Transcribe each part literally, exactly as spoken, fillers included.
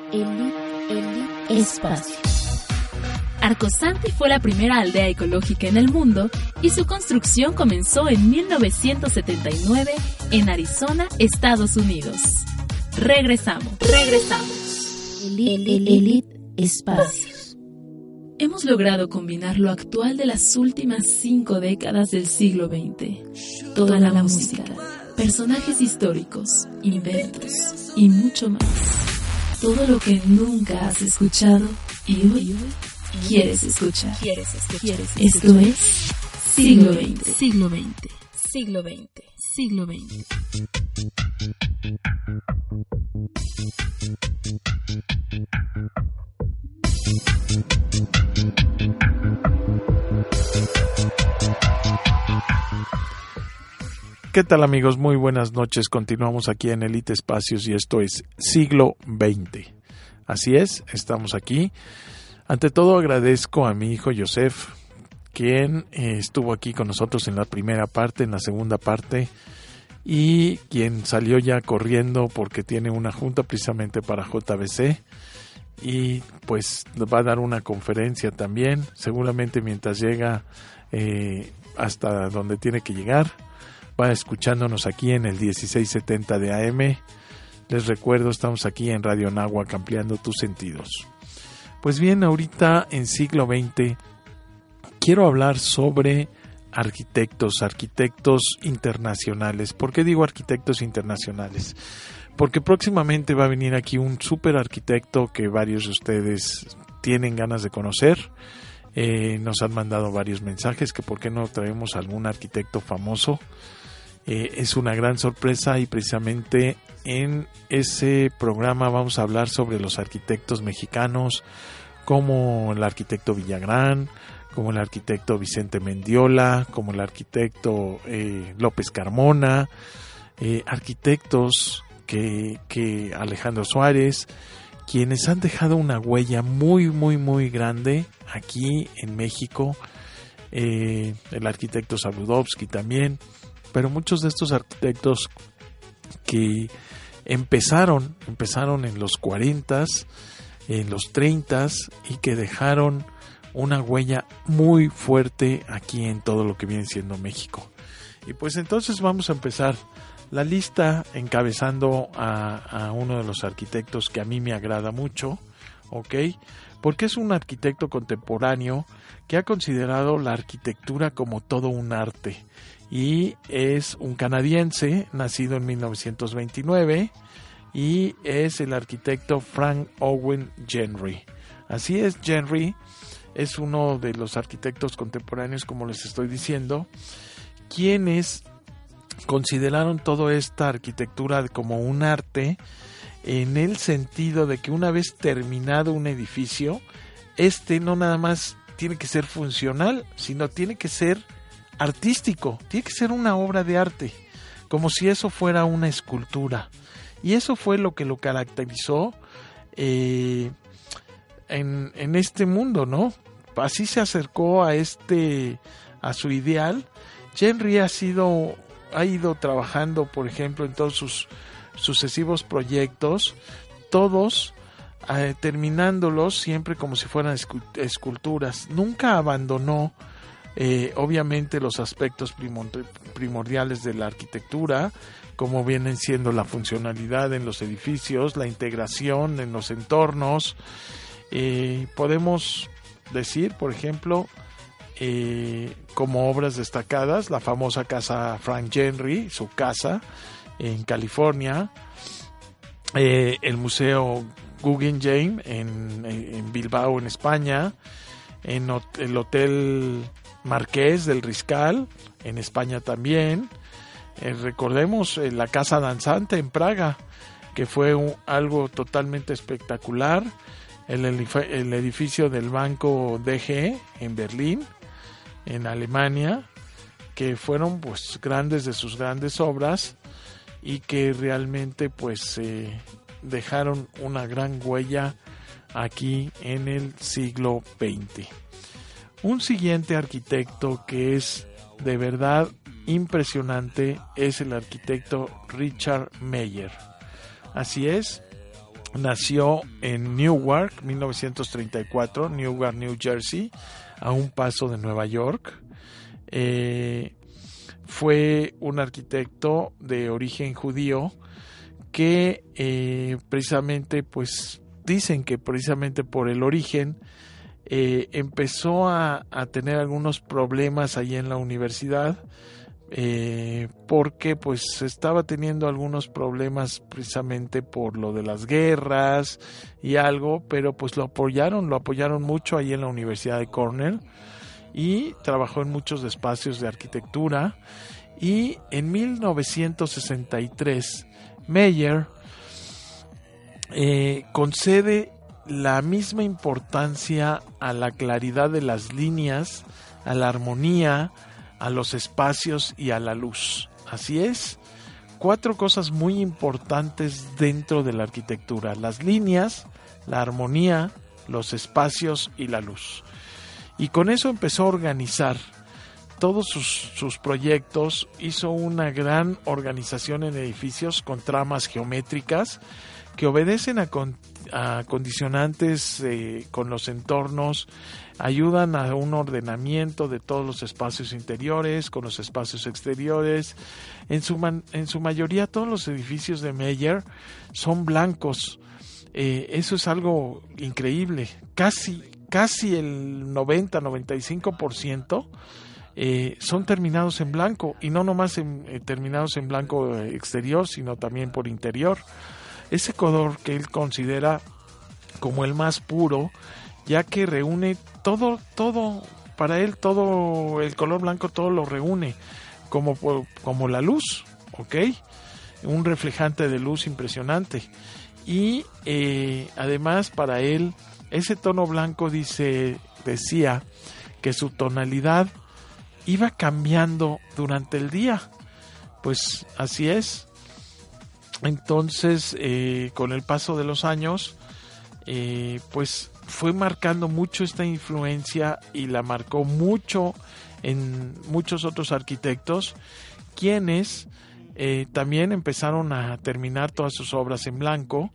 Elite, Elite Espacio. Arcosanti fue la primera aldea ecológica en el mundo y su construcción comenzó en mil novecientos setenta y nueve en Arizona, Estados Unidos. Regresamos, regresamos. Elite, Elite Espacios. Hemos logrado combinar lo actual de las últimas cinco décadas del siglo veinte. Toda la música, personajes históricos, inventos y mucho más. Todo lo que nunca has escuchado y hoy quieres escuchar. ¿Quieres escuchar? ¿Quieres Esto escuchar? es Siglo veinte. Siglo veinte. Siglo veinte. Siglo veinte. ¿Qué tal, amigos? Muy buenas noches. Continuamos aquí en Elite Espacios y esto es Siglo veinte. Así es, estamos aquí. Ante todo agradezco a mi hijo Joseph, quien eh, estuvo aquí con nosotros en la primera parte, en la segunda parte, y quien salió ya corriendo porque tiene una junta precisamente para J B C, y pues va a dar una conferencia también, seguramente mientras llega eh, hasta donde tiene que llegar. Va escuchándonos aquí en el dieciséis setenta de A M. Les recuerdo, estamos aquí en Radio Anáhuac ampliando tus sentidos. Pues bien, ahorita en siglo veinte quiero hablar sobre arquitectos, arquitectos internacionales. ¿Por qué digo arquitectos internacionales? Porque próximamente va a venir aquí un súper arquitecto que varios de ustedes tienen ganas de conocer. Eh, nos han mandado varios mensajes que por qué no traemos algún arquitecto famoso. Eh, es una gran sorpresa y precisamente en ese programa vamos a hablar sobre los arquitectos mexicanos, como el arquitecto Villagrán, como el arquitecto Vicente Mendiola, como el arquitecto eh, López Carmona, eh, arquitectos que, que Alejandro Suárez, quienes han dejado una huella muy, muy, muy grande aquí en México, eh, el arquitecto Saludowski también. Pero muchos de estos arquitectos que empezaron, empezaron en los cuarentas, en los treintas y que dejaron una huella muy fuerte aquí en todo lo que viene siendo México. Y pues entonces vamos a empezar la lista encabezando a, a uno de los arquitectos que a mí me agrada mucho, ¿ok? Porque es un arquitecto contemporáneo que ha considerado la arquitectura como todo un arte. Y es un canadiense, nacido en mil novecientos veintinueve, y es el arquitecto Frank Owen Gentry. Así es, Gentry es uno de los arquitectos contemporáneos, como les estoy diciendo, quienes consideraron toda esta arquitectura como un arte, en el sentido de que una vez terminado un edificio, este no nada más tiene que ser funcional, sino tiene que ser artístico, tiene que ser una obra de arte, como si eso fuera una escultura. Y eso fue lo que lo caracterizó eh, en, en este mundo, ¿no? Así se acercó a este, a su ideal. Gentry ha sido, ha ido trabajando, por ejemplo, en todos sus sucesivos proyectos, todos eh, terminándolos siempre como si fueran esculturas. Nunca abandonó Eh, obviamente los aspectos primordiales de la arquitectura, como vienen siendo la funcionalidad en los edificios, la integración en los entornos. Eh, podemos decir, por ejemplo, eh, como obras destacadas, la famosa casa Frank Gentry, su casa en California, eh, el Museo Guggenheim en, en Bilbao, en España, en el Hotel Marqués del Riscal, en España también. Eh, recordemos eh, la Casa Danzante en Praga, que fue un, algo totalmente espectacular. El, el edificio del Banco D G en Berlín, en Alemania, que fueron pues grandes de sus grandes obras y que realmente pues eh, dejaron una gran huella aquí en el siglo veinte. Un siguiente arquitecto que es de verdad impresionante es el arquitecto Richard Meier. Así es, nació en Newark, mil novecientos treinta y cuatro, Newark, New Jersey, a un paso de Nueva York. Eh, fue un arquitecto de origen judío que eh, precisamente, pues dicen que precisamente por el origen eh, empezó a, a tener algunos problemas ahí en la universidad. Eh, porque pues estaba teniendo algunos problemas precisamente por lo de las guerras y algo, pero pues lo apoyaron, lo apoyaron mucho ahí en la Universidad de Cornell y trabajó en muchos espacios de arquitectura. Y en mil novecientos sesenta y tres Meyer eh, concede la misma importancia a la claridad de las líneas, a la armonía, a los espacios y a la luz. Así es, cuatro cosas muy importantes dentro de la arquitectura: las líneas, la armonía, los espacios y la luz. Y con eso empezó a organizar todos sus, sus proyectos. Hizo una gran organización en edificios con tramas geométricas que obedecen a, con, a condicionantes eh, con los entornos, ayudan a un ordenamiento de todos los espacios interiores con los espacios exteriores. En su, man, en su mayoría todos los edificios de Meyer son blancos. Eh, eso es algo increíble. Casi, casi el noventa a noventa y cinco por ciento eh, son terminados en blanco, y no nomás en, eh, terminados en blanco exterior, sino también por interior. Ese color que él considera como el más puro, ya que reúne todo, todo, para él todo, el color blanco todo lo reúne, como, como la luz, ¿ok? Un reflejante de luz impresionante. Y eh, además para él, ese tono blanco dice, decía que su tonalidad iba cambiando durante el día. Pues así es. Entonces, eh, con el paso de los años, eh, pues fue marcando mucho esta influencia, y la marcó mucho en muchos otros arquitectos, quienes eh, también empezaron a terminar todas sus obras en blanco.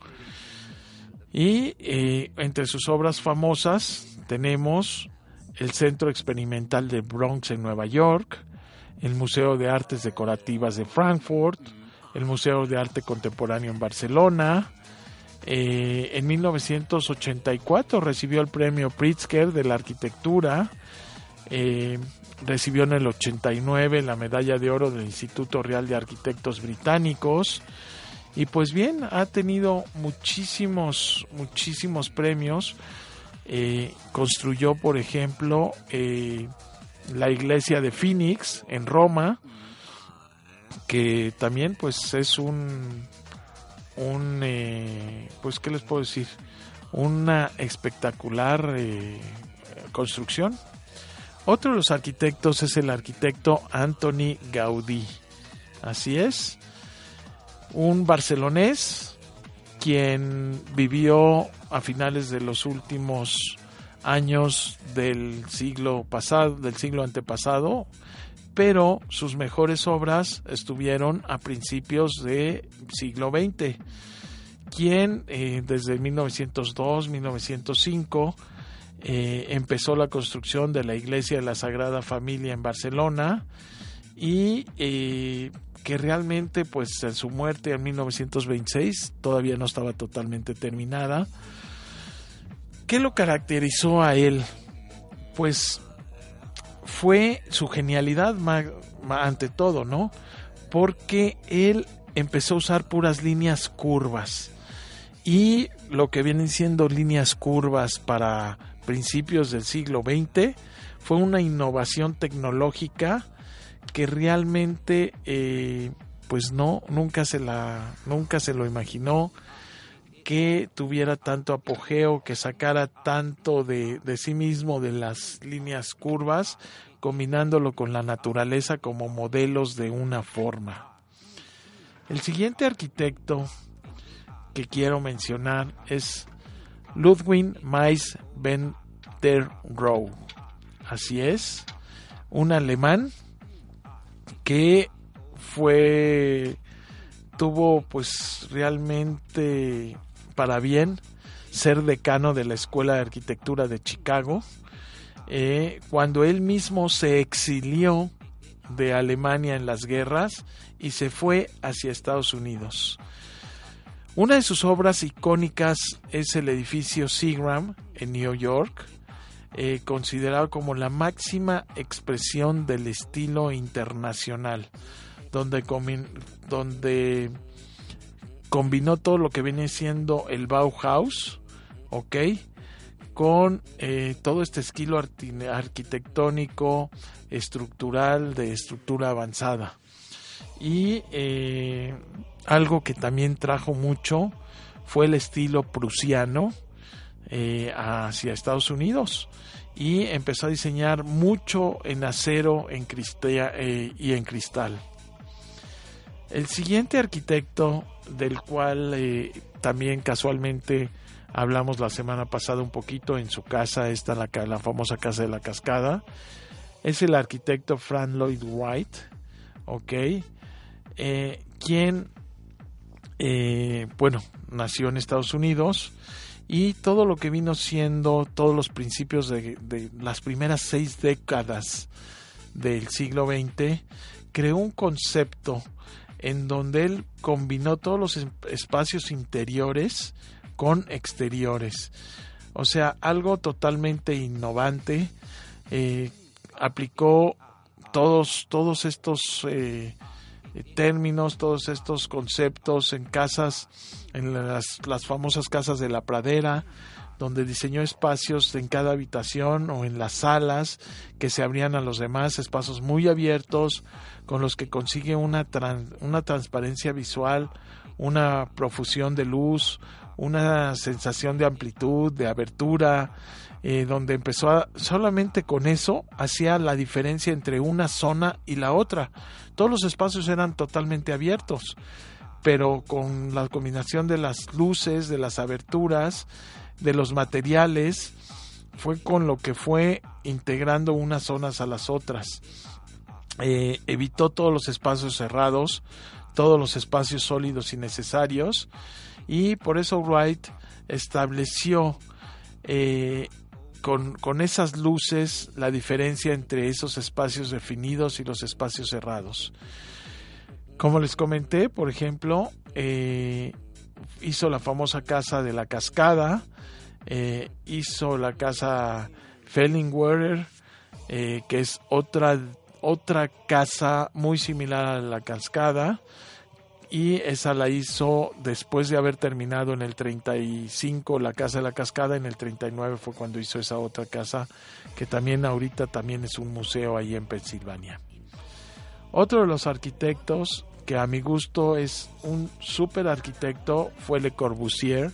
Y eh, entre sus obras famosas tenemos el Centro Experimental de Bronx en Nueva York, el Museo de Artes Decorativas de Frankfurt, el Museo de Arte Contemporáneo en Barcelona. Eh, en mil novecientos ochenta y cuatro recibió el premio Pritzker de la arquitectura. Eh, recibió en el ochenta y nueve la medalla de oro del Instituto Real de Arquitectos Británicos. Y pues bien, ha tenido muchísimos, muchísimos premios. Eh, construyó, por ejemplo, eh, la iglesia de Phoenix en Roma, que también pues es un, un eh, pues qué les puedo decir, una espectacular eh, construcción. Otro de los arquitectos es el arquitecto Antoni Gaudí. Así es, un barcelonés quien vivió a finales de los últimos años del siglo pasado, del siglo antepasado, pero sus mejores obras estuvieron a principios del siglo veinte, quien eh, desde mil novecientos dos a mil novecientos cinco eh, empezó la construcción de la iglesia de la Sagrada Familia en Barcelona, y eh, que realmente pues en su muerte en mil novecientos veintiséis todavía no estaba totalmente terminada. ¿Qué lo caracterizó a él? Pues fue su genialidad ma, ma, ante todo, ¿no? Porque él empezó a usar puras líneas curvas, y lo que vienen siendo líneas curvas para principios del siglo veinte fue una innovación tecnológica que realmente eh, pues no, nunca se la, nunca se lo imaginó, que tuviera tanto apogeo, que sacara tanto de, de sí mismo de las líneas curvas, combinándolo con la naturaleza como modelos de una forma. El siguiente arquitecto que quiero mencionar es Ludwig Mies van der Rohe. Así es, un alemán que fue tuvo pues realmente para bien ser decano de la Escuela de Arquitectura de Chicago, eh, cuando él mismo se exilió de Alemania en las guerras y se fue hacia Estados Unidos. Una de sus obras icónicas es el edificio Seagram en New York, eh, considerado como la máxima expresión del estilo internacional, donde, combin- donde combinó todo lo que viene siendo el Bauhaus, ¿ok?, con eh, todo este estilo arti- arquitectónico, estructural, de estructura avanzada. Y eh, algo que también trajo mucho fue el estilo prusiano eh, hacia Estados Unidos, y empezó a diseñar mucho en acero en cristal, eh, y en cristal. El siguiente arquitecto, del cual eh, también casualmente hablamos la semana pasada un poquito en su casa, está la, la famosa Casa de la Cascada, es el arquitecto Frank Lloyd Wright, ¿ok?, eh, quien, eh, bueno, nació en Estados Unidos, y todo lo que vino siendo todos los principios de, de las primeras seis décadas del siglo veinte, creó un concepto en donde él combinó todos los espacios interiores con exteriores. O sea, algo totalmente innovante. Eh, aplicó todos, todos estos eh, términos, todos estos conceptos en casas, en las, las famosas casas de la pradera, donde diseñó espacios en cada habitación o en las salas que se abrían a los demás, espacios muy abiertos con los que consigue una, tran, una transparencia visual, una profusión de luz, una sensación de amplitud, de abertura, eh, donde empezó a, solamente con eso hacía la diferencia entre una zona y la otra. Todos los espacios eran totalmente abiertos, pero con la combinación de las luces, de las aberturas, de los materiales, fue con lo que fue integrando unas zonas a las otras. Eh, evitó todos los espacios cerrados, todos los espacios sólidos y necesarios, y por eso Wright estableció eh, con, con esas luces la diferencia entre esos espacios definidos y los espacios cerrados. Como les comenté, por ejemplo, eh, hizo la famosa Casa de la Cascada, eh, hizo la Casa Fellingwerer, eh, que es otra, otra casa muy similar a la Cascada, y esa la hizo después de haber terminado en el treinta y cinco la Casa de la Cascada. En el treinta y nueve fue cuando hizo esa otra casa, que también ahorita también es un museo ahí en Pensilvania. Otro de los arquitectos que a mi gusto es un súper arquitecto fue Le Corbusier,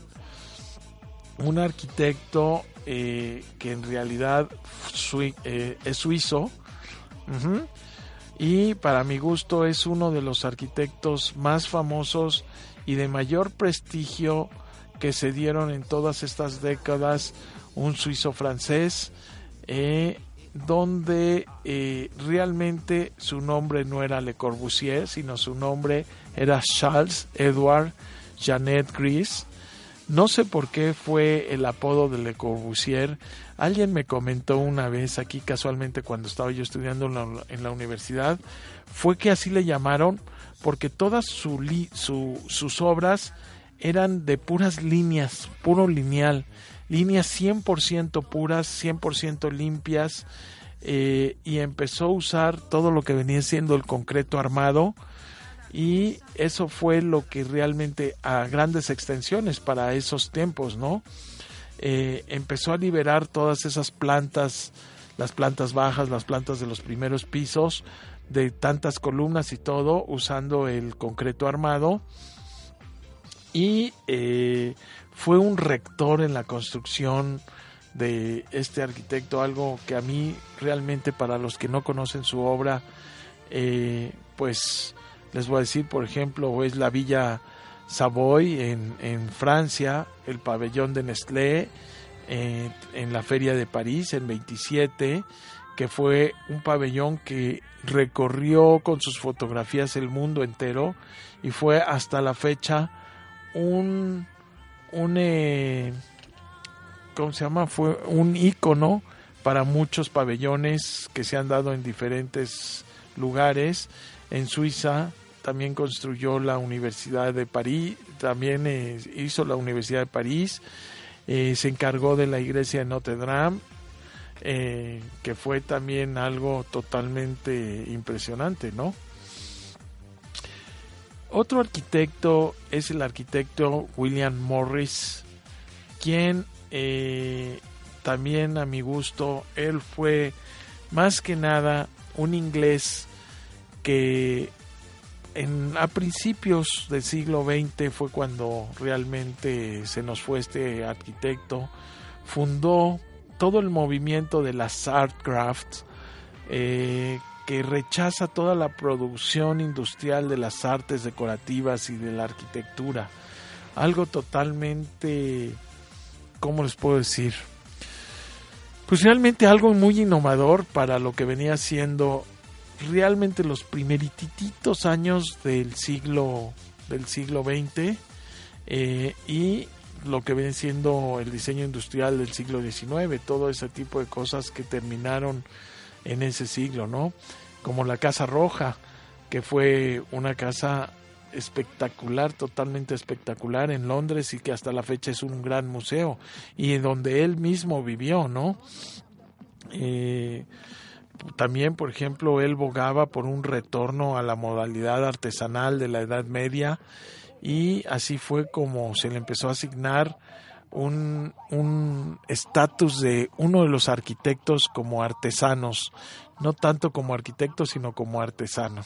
un arquitecto eh, que en realidad sui, eh, es suizo, uh-huh, y para mi gusto es uno de los arquitectos más famosos y de mayor prestigio que se dieron en todas estas décadas, un suizo francés, eh, donde eh, realmente su nombre no era Le Corbusier, sino su nombre era Charles Edward Jeannette Gris. No sé por qué fue el apodo de Le Corbusier. Alguien me comentó una vez aquí casualmente cuando estaba yo estudiando en la, en la universidad, fue que así le llamaron porque todas su li, su, sus obras eran de puras líneas, puro lineal, líneas cien por ciento puras, cien por ciento limpias, eh, y empezó a usar todo lo que venía siendo el concreto armado, y eso fue lo que realmente a grandes extensiones para esos tiempos, ¿no? Eh, empezó a liberar todas esas plantas, las plantas bajas, las plantas de los primeros pisos, de tantas columnas y todo, usando el concreto armado, y eh, fue un rector en la construcción de este arquitecto, algo que a mí realmente, para los que no conocen su obra, eh, pues les voy a decir, por ejemplo, es la Villa Savoy en, en Francia, el pabellón de Nestlé eh, en la Feria de París en veintisiete, que fue un pabellón que recorrió con sus fotografías el mundo entero y fue hasta la fecha un un eh, ¿cómo se llama? Fue un ícono para muchos pabellones que se han dado en diferentes lugares. En Suiza también construyó la Universidad de París, también eh, hizo la Universidad de París, eh, se encargó de la iglesia de Notre Dame, eh, que fue también algo totalmente impresionante, ¿no? Otro arquitecto es el arquitecto William Morris, quien eh, también a mi gusto, él fue más que nada un inglés que en, a principios del siglo veinte fue cuando realmente se nos fue este arquitecto. Fundó todo el movimiento de las art crafts, eh, que rechaza toda la producción industrial de las artes decorativas y de la arquitectura. Algo totalmente, ¿cómo les puedo decir? Pues realmente algo muy innovador para lo que venía siendo realmente los primerititos años del siglo del siglo veinte, eh, y lo que viene siendo el diseño industrial del siglo diecinueve, todo ese tipo de cosas que terminaron en ese siglo, ¿no? Como la Casa Roja, que fue una casa espectacular, totalmente espectacular en Londres y que hasta la fecha es un gran museo y donde él mismo vivió, ¿no? Eh, también, por ejemplo, él bogaba por un retorno a la modalidad artesanal de la Edad Media y así fue como se le empezó a asignar un un estatus de uno de los arquitectos como artesanos, no tanto como arquitectos sino como artesanos.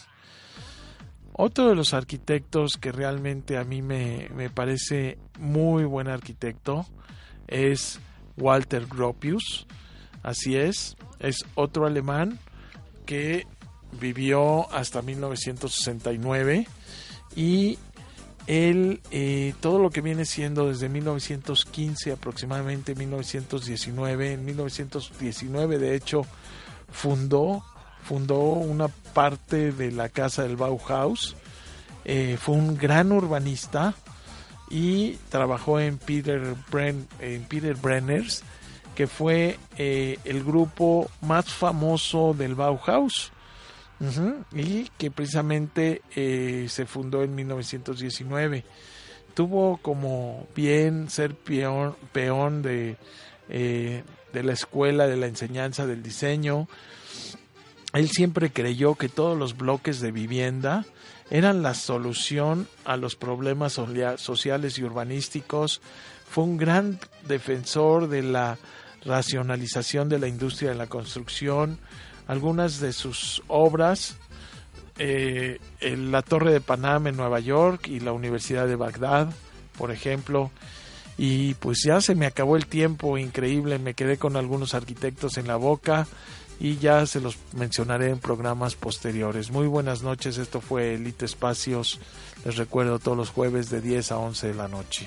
Otro de los arquitectos que realmente a mí me, me parece muy buen arquitecto es Walter Gropius. Así es, es otro alemán que vivió hasta mil novecientos sesenta y nueve y él, eh, todo lo que viene siendo desde mil novecientos quince aproximadamente mil novecientos diecinueve, en mil novecientos diecinueve de hecho fundó, fundó una parte de la casa del Bauhaus, eh, fue un gran urbanista y trabajó en Peter, Bren, en Peter Brenners, que fue eh, el grupo más famoso del Bauhaus. Uh-huh, y que precisamente eh, se fundó en mil novecientos diecinueve. Tuvo como bien ser peón, peón de, eh, de la escuela de la enseñanza del diseño. Él siempre creyó que todos los bloques de vivienda eran la solución a los problemas sociales y urbanísticos. Fue un gran defensor de la racionalización de la industria de la construcción. Algunas de sus obras, eh, la Torre de Panamá en Nueva York y la Universidad de Bagdad, por ejemplo. Y pues ya se me acabó el tiempo, increíble, me quedé con algunos arquitectos en la boca y ya se los mencionaré en programas posteriores. Muy buenas noches, esto fue Elite Espacios, les recuerdo todos los jueves de diez a once de la noche.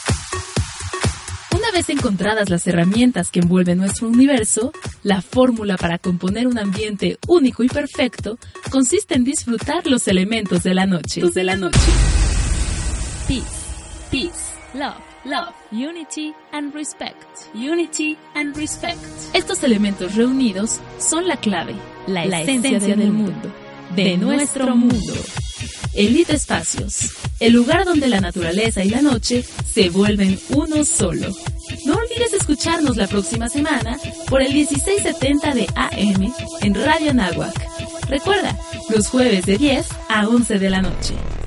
Una vez encontradas las herramientas que envuelven nuestro universo, la fórmula para componer un ambiente único y perfecto consiste en disfrutar los elementos de la noche. De la noche. Peace, peace, love, love, unity and respect, unity and respect. Estos elementos reunidos son la clave, la, la esencia, esencia del mundo, de nuestro mundo. Elite Espacios, el lugar donde la naturaleza y la noche se vuelven uno solo. No olvides escucharnos la próxima semana por el dieciséis setenta de A M en Radio Anáhuac. Recuerda, los jueves de diez a once de la noche.